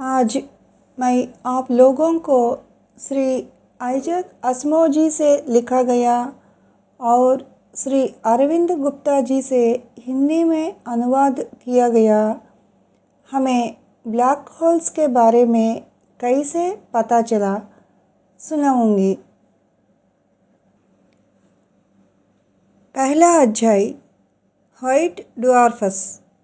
आज मैं आप लोगों को श्री आइजैक असिमोव जी से लिखा गया और श्री अरविंद गुप्ता जी से हिंदी में अनुवाद किया गया हमें ब्लैक होल्स के बारे में कैसे पता चला सुनाऊंगी। पहला अध्याय व्हाइट ड्वार्फ्स।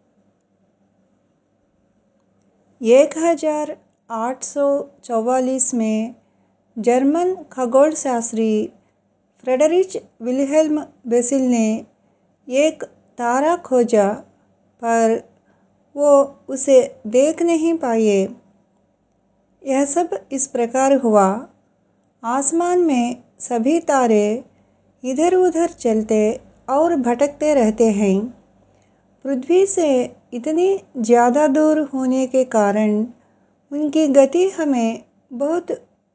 1844 में जर्मन खगोलशास्त्री फ्रेडरिच विल्हेल्म बेसिल ने एक तारा खोजा, पर वो उसे देख नहीं पाए। यह सब इस प्रकार हुआ। आसमान में सभी तारे इधर उधर चलते और भटकते रहते हैं। पृथ्वी से इतनी ज़्यादा दूर होने के कारण उनकी गति हमें बहुत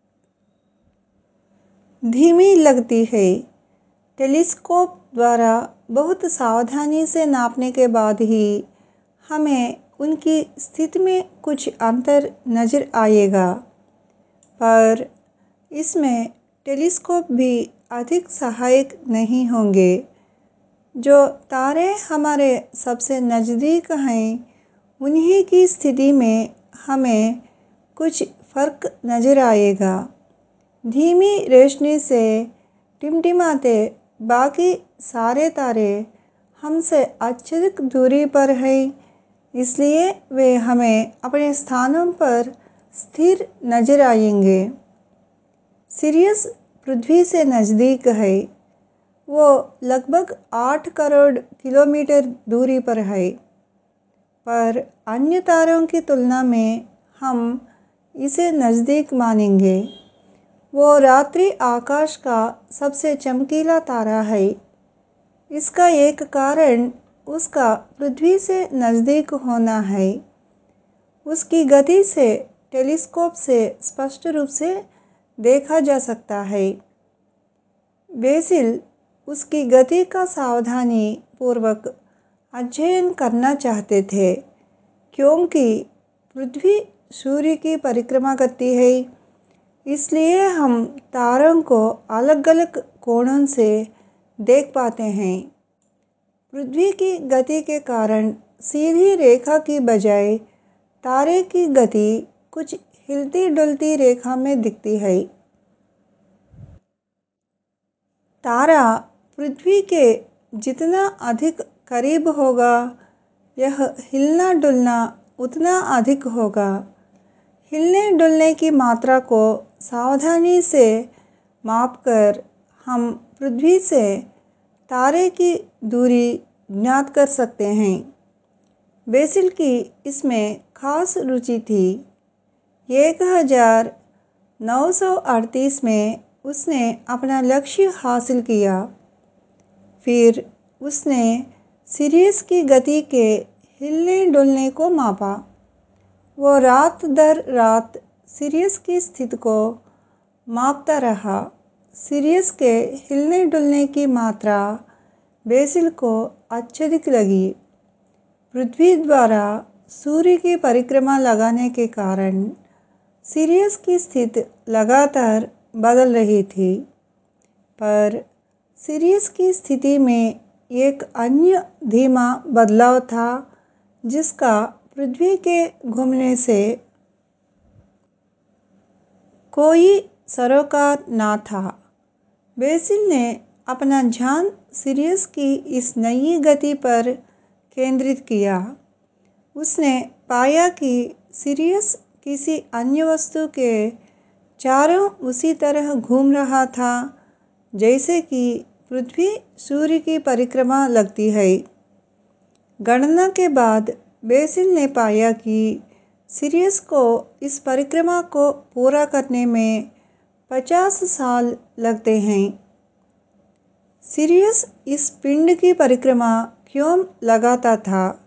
धीमी लगती है। टेलीस्कोप द्वारा बहुत सावधानी से नापने के बाद ही हमें उनकी स्थिति में कुछ अंतर नज़र आएगा, पर इसमें टेलीस्कोप भी अधिक सहायक नहीं होंगे। जो तारे हमारे सबसे नज़दीक हैं, उन्हीं की स्थिति में हमें कुछ फ़र्क नज़र आएगा। धीमी रोशनी से टिमटिमाते बाकी सारे तारे हमसे अत्यधिक दूरी पर हैं, इसलिए वे हमें अपने स्थानों पर स्थिर नज़र आएंगे। सिरियस पृथ्वी से नज़दीक है। वो लगभग 8 करोड़ किलोमीटर दूरी पर है, पर अन्य तारों की तुलना में हम इसे नज़दीक मानेंगे। वो रात्रि आकाश का सबसे चमकीला तारा है। इसका एक कारण उसका पृथ्वी से नज़दीक होना है। उसकी गति से टेलीस्कोप से स्पष्ट रूप से देखा जा सकता है। बेसिल उसकी गति का सावधानी पूर्वक अध्ययन करना चाहते थे, क्योंकि पृथ्वी सूर्य की परिक्रमा करती है, इसलिए हम तारों को अलग अलग कोणों से देख पाते हैं। पृथ्वी की गति के कारण सीधी रेखा की बजाय तारे की गति कुछ हिलती डुलती रेखा में दिखती है। तारा पृथ्वी के जितना अधिक करीब होगा, यह हिलना डुलना उतना अधिक होगा। हिलने डुलने की मात्रा को सावधानी से मापकर हम पृथ्वी से तारे की दूरी ज्ञात कर सकते हैं। बेसिल की इसमें खास रुचि थी। 1938 में उसने अपना लक्ष्य हासिल किया। फिर उसने सिरियस की गति के हिलने डुलने को मापा। वो रात दर रात सिरियस की स्थिति को मापता रहा। सिरियस के हिलने डुलने की मात्रा बेसिल को अत्यधिक लगी। पृथ्वी द्वारा सूर्य की परिक्रमा लगाने के कारण सिरियस की स्थिति लगातार बदल रही थी, पर सिरियस की स्थिति में एक अन्य धीमा बदलाव था, जिसका पृथ्वी के घूमने से कोई सरोकार न था। बेसिल ने अपना ध्यान सिरियस की इस नई गति पर केंद्रित किया। उसने पाया कि सिरियस किसी अन्य वस्तु के चारों उसी तरह घूम रहा था जैसे कि पृथ्वी सूर्य की परिक्रमा लगती है। गणना के बाद बेसिल ने पाया कि सिरियस को इस परिक्रमा को पूरा करने में 50 साल लगते हैं। सिरियस इस पिंड की परिक्रमा क्यों लगाता था?